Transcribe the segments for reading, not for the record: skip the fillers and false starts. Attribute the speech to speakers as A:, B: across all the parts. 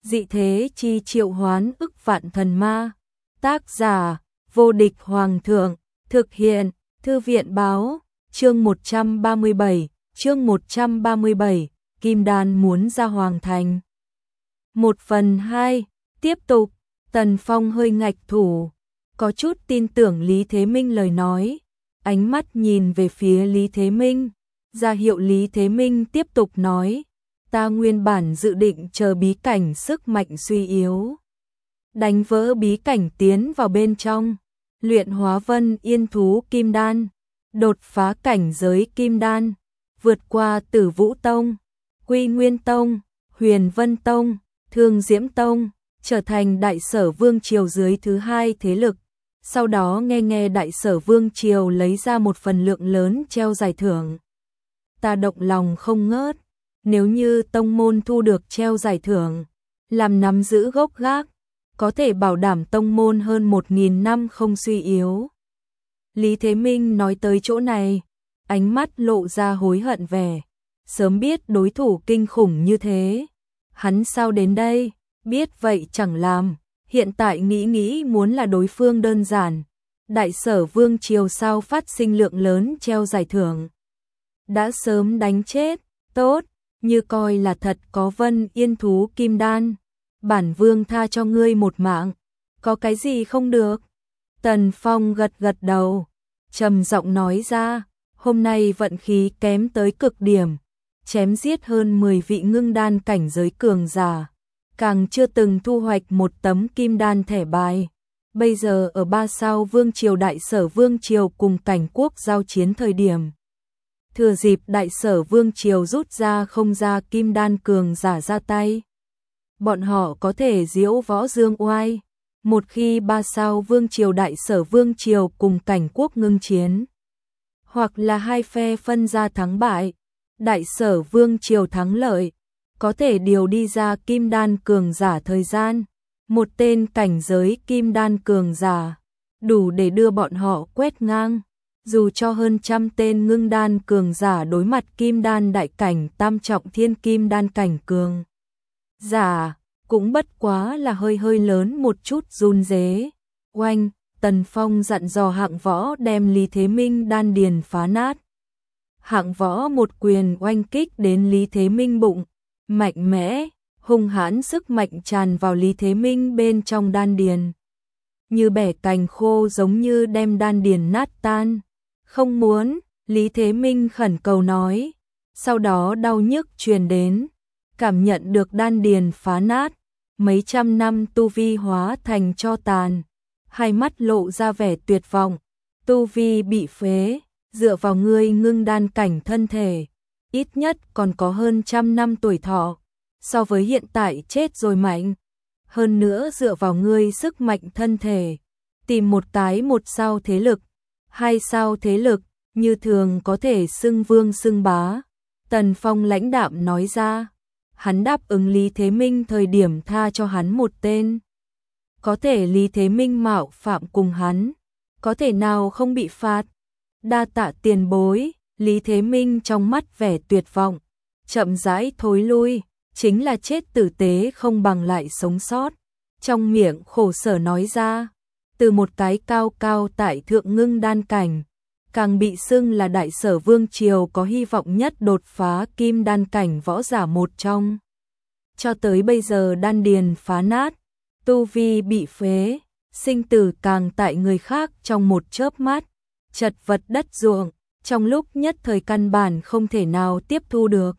A: dị thế chi triệu hoán ức vạn thần ma. Tác giả, vô địch hoàng thượng, thực hiện, thư viện báo, chương 137, Kim Đan muốn ra hoàng thành. 1/2, tiếp tục, Tần Phong hơi ngạch thủ, có chút tin tưởng Lý Thế Minh lời nói, ánh mắt nhìn về phía Lý Thế Minh, ra hiệu Lý Thế Minh tiếp tục nói, ta nguyên bản dự định chờ bí cảnh sức mạnh suy yếu, đánh vỡ bí cảnh tiến vào bên trong, luyện hóa Vân Yên thú Kim Đan, đột phá cảnh giới Kim Đan, vượt qua Tử Vũ Tông, Quy Nguyên Tông, Huyền Vân Tông, Thương Diễm Tông, trở thành Đại Sở Vương triều dưới thứ hai thế lực. Sau đó nghe Đại Sở Vương triều lấy ra một phần lượng lớn treo giải thưởng. Ta động lòng không ngớt, nếu như tông môn thu được treo giải thưởng, làm nắm giữ gốc gác, có thể bảo đảm tông môn hơn 1000 năm không suy yếu. Lý Thế Minh nói tới chỗ này, ánh mắt lộ ra hối hận vẻ, sớm biết đối thủ kinh khủng như thế, hắn sao đến đây, biết vậy chẳng làm, hiện tại nghĩ muốn là đối phương đơn giản, Đại Sở Vương triều sao phát sinh lượng lớn treo giải thưởng. Đã sớm đánh chết, tốt, như coi là thật có Vân Yên thú Kim Đan, bản vương tha cho ngươi một mạng, có cái gì không được? Tần Phong gật đầu, trầm giọng nói ra, hôm nay vận khí kém tới cực điểm, chém giết hơn 10 vị ngưng đan cảnh giới cường giả, càng chưa từng thu hoạch một tấm kim đan thẻ bài. Bây giờ ở 3 sao Vương triều Đại Sở Vương triều cùng Cảnh Quốc giao chiến thời điểm, thừa dịp Đại Sở Vương triều rút ra không ra kim đan cường giả ra tay, bọn họ có thể diễu võ dương oai. Một khi 3 sao Vương triều Đại Sở Vương triều cùng Cảnh Quốc ngưng chiến, hoặc là hai phe phân ra thắng bại, Đại Sở Vương triều thắng lợi, có thể điều đi ra kim đan cường giả thời gian, một tên cảnh giới kim đan cường giả, đủ để đưa bọn họ quét ngang, dù cho hơn 100 tên ngưng đan cường giả đối mặt kim đan đại cảnh tam trọng thiên kim đan cảnh cường giả, cũng bất quá là hơi lớn một chút run rế. Oanh, Tần Phong dặn dò Hạng Võ đem Lý Thế Minh đan điền phá nát. Hạng Võ một quyền oanh kích đến Lý Thế Minh bụng, mạnh mẽ, hung hãn sức mạnh tràn vào Lý Thế Minh bên trong đan điền, như bẻ cành khô giống như đem đan điền nát tan. Không muốn, Lý Thế Minh khẩn cầu nói, sau đó đau nhức truyền đến, cảm nhận được đan điền phá nát, mấy trăm năm tu vi hóa thành tro tàn, hai mắt lộ ra vẻ tuyệt vọng, tu vi bị phế, dựa vào ngươi ngưng đan cảnh thân thể, ít nhất còn có hơn 100 năm tuổi thọ, so với hiện tại chết rồi mạnh, hơn nữa dựa vào ngươi sức mạnh thân thể, tìm một cái 1 sao thế lực, 2 sao thế lực, như thường có thể xưng vương xưng bá. Tần Phong lãnh đạm nói ra, hắn đáp ứng Lý Thế Minh thời điểm tha cho hắn một tên. Có thể Lý Thế Minh mạo phạm cùng hắn, có thể nào không bị phạt? Đa tạ tiền bối, Lý Thế Minh trong mắt vẻ tuyệt vọng, chậm rãi thối lui, chính là chết tử tế không bằng lại sống sót. Trong miệng khổ sở nói ra, từ một cái cao tại thượng ngưng đan cảnh, càng bị xưng là Đại Sở Vương triều có hy vọng nhất đột phá kim đan cảnh võ giả một trong. Cho tới bây giờ đan điền phá nát, tu vi bị phế, sinh tử càng tại người khác trong một chớp mắt, chật vật đất ruộng, trong lúc nhất thời căn bản không thể nào tiếp thu được.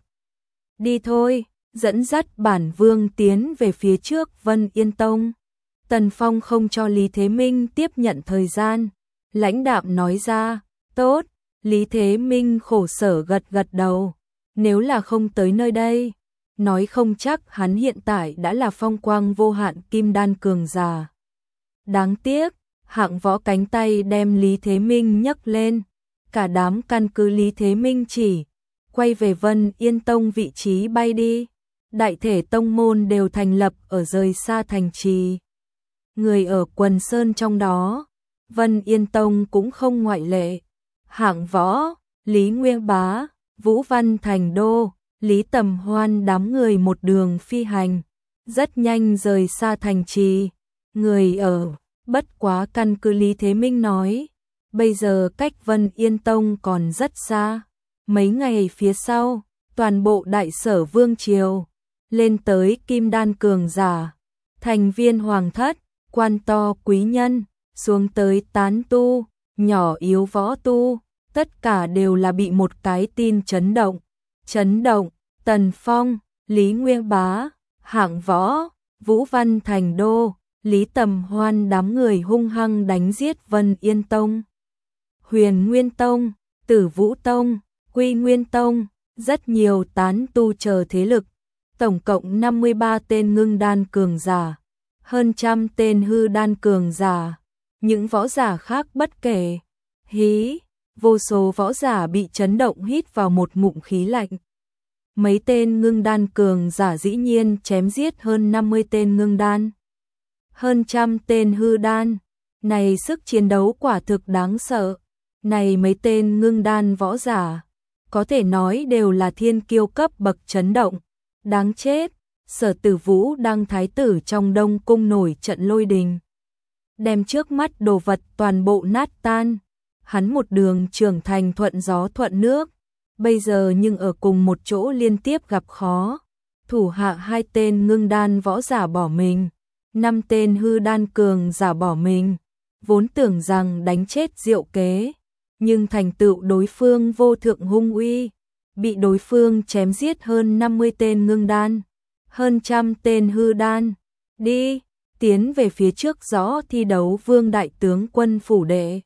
A: Đi thôi, dẫn dắt bản vương tiến về phía trước Vân Yên Tông. Tần Phong không cho Lý Thế Minh tiếp nhận thời gian, lãnh đạm nói ra, tốt. Lý Thế Minh khổ sở gật đầu, nếu là không tới nơi đây, nói không chắc hắn hiện tại đã là phong quang vô hạn kim đan cường giả. Đáng tiếc, Hạng Võ cánh tay đem Lý Thế Minh nhấc lên, cả đám căn cứ Lý Thế Minh chỉ, quay về Vân Yên Tông vị trí bay đi. Đại thể tông môn đều thành lập ở rời xa thành trì, người ở quần sơn trong đó, Vân Yên Tông cũng không ngoại lệ. Hạng Võ, Lý Nguyên Bá, Vũ Văn Thành Đô, Lý Tầm Hoan đám người một đường phi hành, rất nhanh rời xa thành trì, người ở. Bất quá căn cứ Lý Thế Minh nói, bây giờ cách Vân Yên Tông còn rất xa. Mấy ngày phía sau, toàn bộ đại sở vương triều, lên tới kim đan cường giả, thành viên hoàng thất, quan to quý nhân, xuống tới tán tu, nhỏ yếu võ tu, tất cả đều là bị một cái tin chấn động. Chấn động, Tần Phong, Lý Nguyên Bá, Hạng Võ, Vũ Văn Thành Đô, Lý Tầm Hoan đám người hung hăng đánh giết Vân Yên Tông, Huyền Nguyên Tông, Tử Vũ Tông, Quy Nguyên Tông, rất nhiều tán tu chờ thế lực, tổng cộng 53 tên ngưng đan cường giả, hơn trăm tên hư đan cường giả, những võ giả khác bất kể. Hí, vô số võ giả bị chấn động hít vào một ngụm khí lạnh. Mấy tên ngưng đan cường giả dĩ nhiên chém giết hơn 50 tên ngưng đan, hơn trăm tên hư đan, này sức chiến đấu quả thực đáng sợ. Này mấy tên ngưng đan võ giả, có thể nói đều là thiên kiêu cấp bậc chấn động. Đáng chết, Sở Tử Vũ đang thái tử trong Đông cung nổi trận lôi đình, đem trước mắt đồ vật toàn bộ nát tan. Hắn một đường trưởng thành thuận gió thuận nước, bây giờ nhưng ở cùng một chỗ liên tiếp gặp khó. Thủ hạ 2 tên ngưng đan võ giả bỏ mình, 5 tên hư đan cường giả bỏ mình, vốn tưởng rằng đánh chết Diệu Kế, nhưng thành tựu đối phương vô thượng hung uy, bị đối phương chém giết hơn 50 tên ngưng đan, hơn trăm tên hư đan. Đi, tiến về phía trước rõ thi đấu Vương đại tướng quân phủ đệ.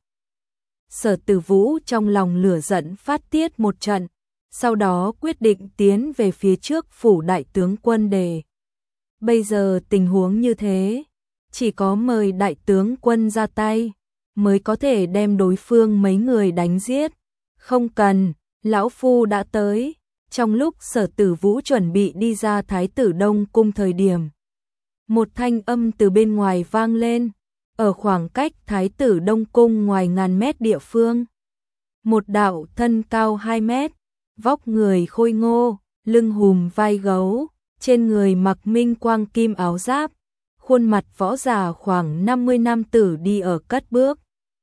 A: Sở Tử Vũ trong lòng lửa giận phát tiết một trận, sau đó quyết định tiến về phía trước phủ đại tướng quân đề. Bây giờ tình huống như thế, chỉ có mời đại tướng quân ra tay, mới có thể đem đối phương mấy người đánh giết. Không cần, lão phu đã tới. Trong lúc Sở Tử Vũ chuẩn bị đi ra Thái tử Đông cung thời điểm, một thanh âm từ bên ngoài vang lên, ở khoảng cách Thái tử Đông cung ngoài ngàn mét địa phương. Một đạo thân cao 2 mét, vóc người khôi ngô, lưng hùm vai gấu, trên người mặc minh quang kim áo giáp, khuôn mặt võ giả khoảng 50 nam tử đi ở cất bước.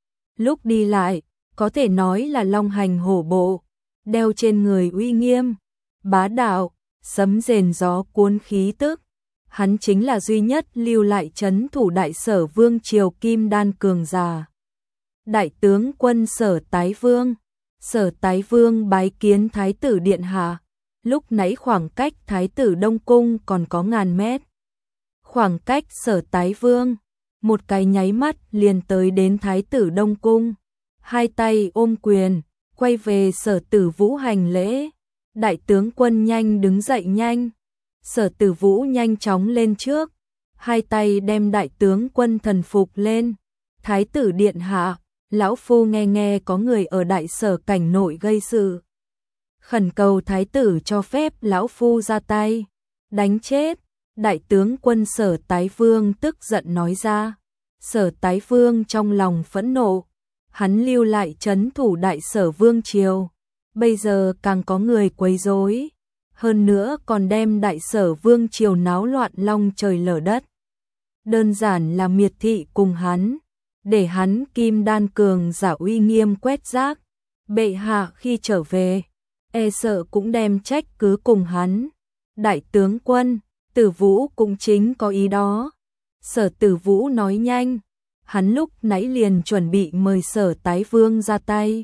A: Lúc đi lại, có thể nói là long hành hổ bộ, đeo trên người uy nghiêm, bá đạo, sấm rền gió cuốn khí tức. Hắn chính là duy nhất lưu lại trấn thủ đại sở vương triều kim đan cường giả, đại tướng quân Sở Tái Vương. Sở Tái Vương bái kiến Thái tử điện hạ. Lúc nãy khoảng cách Thái tử Đông cung còn có ngàn mét. Khoảng cách Sở Tái Vương, một cái nháy mắt liền tới đến Thái tử Đông cung, 2 tay ôm quyền, quay về Sở Tử Vũ hành lễ. Đại tướng quân nhanh đứng dậy nhanh. Sở Tử Vũ nhanh chóng lên trước, 2 tay đem đại tướng quân thần phục lên. Thái tử điện hạ, lão phu nghe có người ở đại sở cảnh nội gây sự, khẩn cầu thái tử cho phép lão phu ra tay đánh chết. Đại tướng quân Sở Tái Vương tức giận nói ra. Sở Tái Vương trong lòng phẫn nộ, hắn lưu lại trấn thủ đại sở vương triều, bây giờ càng có người quấy rối, hơn nữa còn đem đại sở vương triều náo loạn long trời lở đất, đơn giản là miệt thị cùng hắn, để hắn kim đan cường giả uy nghiêm quét rác. Bệ hạ khi trở về, e sợ cũng đem trách cứ cùng hắn. Đại tướng quân, Tử Vũ cũng chính có ý đó. Sở Tử Vũ nói nhanh, hắn lúc nãy liền chuẩn bị mời Sở Tái Vương ra tay.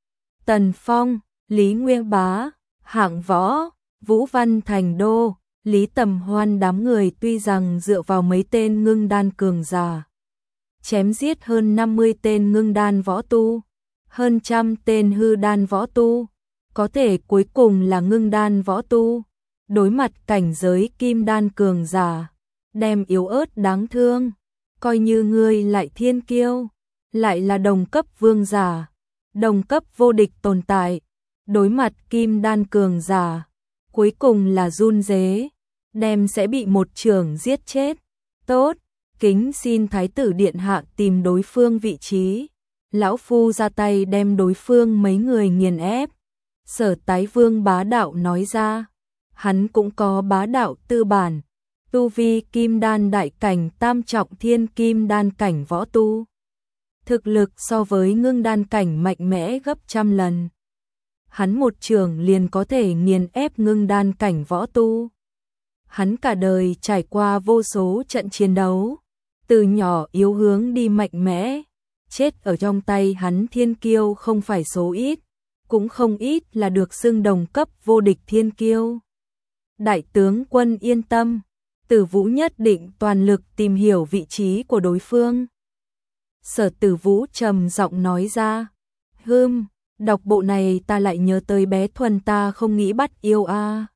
A: Tần Phong, Lý Nguyên Bá, Hạng Võ, Vũ Văn Thành Đô, Lý Tầm Hoan đám người tuy rằng dựa vào mấy tên ngưng đan cường giả, chém giết hơn 50 tên ngưng đan võ tu, hơn trăm tên hư đan võ tu, có thể cuối cùng là ngưng đan võ tu, đối mặt cảnh giới kim đan cường giả, đem yếu ớt đáng thương, coi như ngươi lại thiên kiêu, lại là đồng cấp vương giả, đồng cấp vô địch tồn tại, đối mặt kim đan cường giả, cuối cùng là run rế, đem sẽ bị một chưởng giết chết. Tốt, kính xin thái tử điện hạ tìm đối phương vị trí, lão phu ra tay đem đối phương mấy người nghiền ép. Sở Tái Vương bá đạo nói ra, hắn cũng có bá đạo tư bản, tu vi kim đan đại cảnh tam trọng thiên kim đan cảnh võ tu. Thực lực so với ngưng đan cảnh mạnh mẽ gấp trăm lần. Hắn một trường liền có thể nghiền ép ngưng đan cảnh võ tu. Hắn cả đời trải qua vô số trận chiến đấu, từ nhỏ yếu hướng đi mạnh mẽ, chết ở trong tay hắn thiên kiêu không phải số ít, cũng không ít là được xưng đồng cấp vô địch thiên kiêu. Đại tướng quân yên tâm, Tử Vũ nhất định toàn lực tìm hiểu vị trí của đối phương. Sở Tử Vũ trầm giọng nói ra, đọc bộ này ta lại nhớ tới bé Thuần ta không nghĩ bắt yêu a.